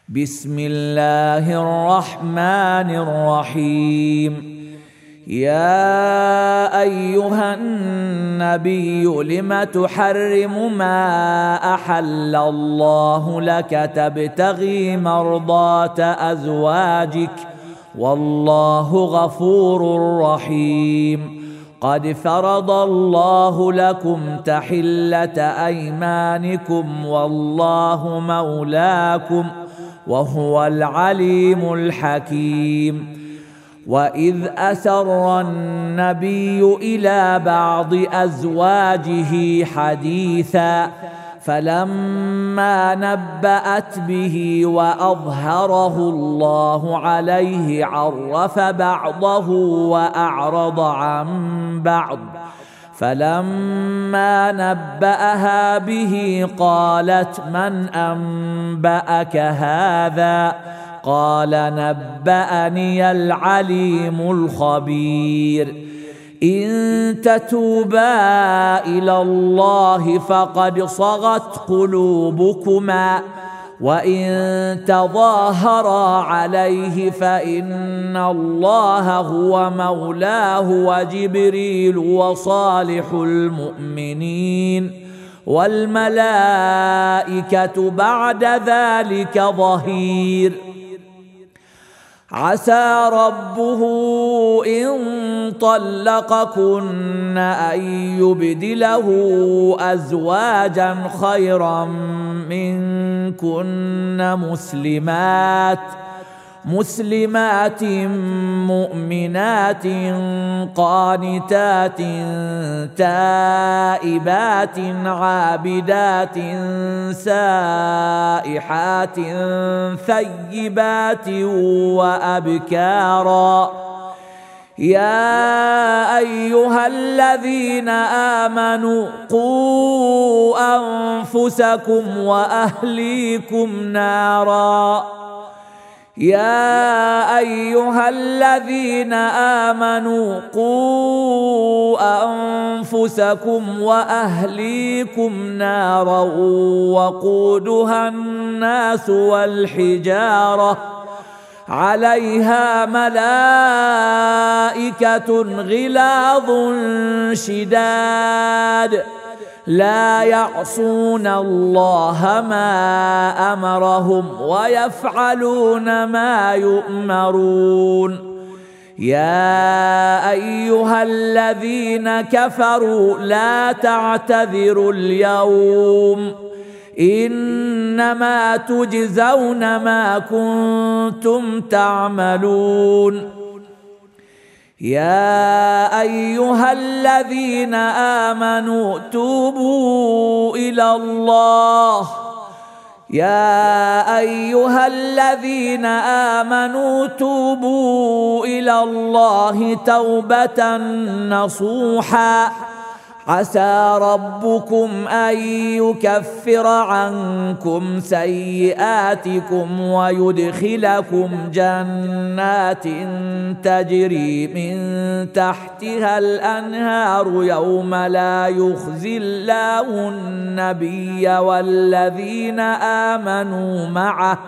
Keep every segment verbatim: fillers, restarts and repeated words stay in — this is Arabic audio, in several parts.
بسم الله الرحمن الرحيم. يا أيها النبي لم تحرم ما أحل الله لك تبتغي مرضات أزواجك والله غفور رحيم. قد فرض الله لكم تحلة أيمانكم والله مولاكم وهو العليم الحكيم. وإذ أسر النبي إلى بعض أزواجه حديثا فلما نبأت به وأظهره الله عليه عرف بعضه وأعرض عن بعض، فلما نبأها به قالت من أنبأك هذا؟ قال نبأني العليم الخبير. إن تتوبا إلى الله فقد صغت قلوبكما وإن تظاهرا عليه فإن الله هو مولاه وجبريل وصالح المؤمنين والملائكة بعد ذلك ظهير. عسى ربه إن طلقكن أن يبدله أزواجا خيرا منكن مسلمات مسلمات مؤمنات قانتات تائبات عابدات سائحات ثيبات وأبكارا. يا أيها الذين آمنوا قوا أنفسكم وأهليكم نارا يا أيها الذين آمنوا قوا أنفسكم وأهليكم نارا وقودها الناس والحجارة عليها ملائكة غلاظ شداد لا يعصون الله ما أمرهم ويفعلون ما يؤمرون. يا أيها الذين كفروا لا تعتذروا اليوم إنما تجزون ما كنتم تعملون. يا أيها الذين آمنوا توبوا إلى الله يا أيها الذين آمنوا توبوا إلى الله توبة نصوحا عسى ربكم أن يكفر عنكم سيئاتكم ويدخلكم جنات تجري من تحتها الأنهار يوم لا يخزي الله النبي والذين آمنوا معه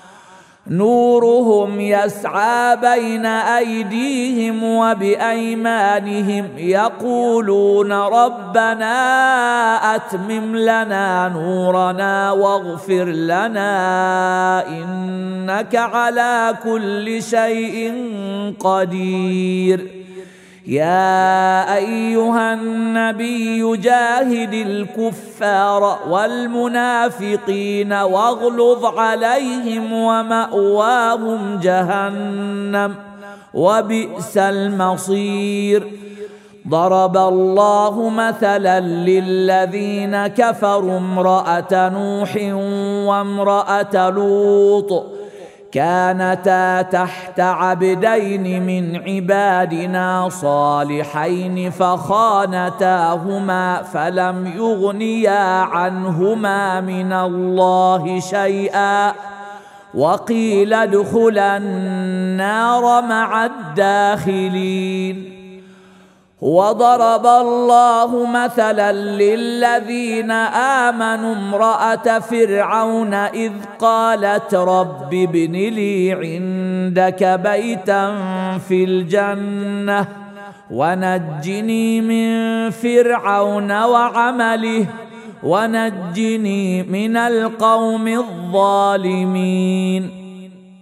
نورهم يسعى بين أيديهم وبأيمانهم يقولون ربنا أتمم لنا نورنا واغفر لنا إنك على كل شيء قدير. يا أيها النبي جاهد الكفار والمنافقين واغلظ عليهم ومأواهم جهنم وبئس المصير. ضرب الله مثلا للذين كفروا امرأة نوح وامرأة لوط كانتا تحت عبدين من عبادنا صالحين فخانتاهما فلم يغنيا عنهما من الله شيئا وقيل ادخلا النار مع الداخلين. وضرب الله مثلا للذين آمنوا امرأة فرعون إذ قالت رب ابن لي عندك بيتا في الجنة ونجني من فرعون وعمله ونجني من القوم الظالمين.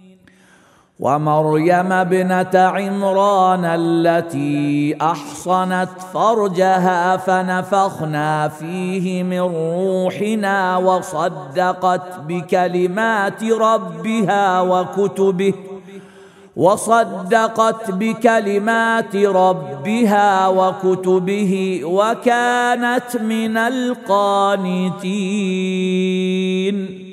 ومريم ابنة عمران التي أحصنت فرجها فنفخنا فيه من روحنا وصدقت بكلمات ربها وكتبه وصدقت بكلمات ربها وكتبه وكانت من القانتين.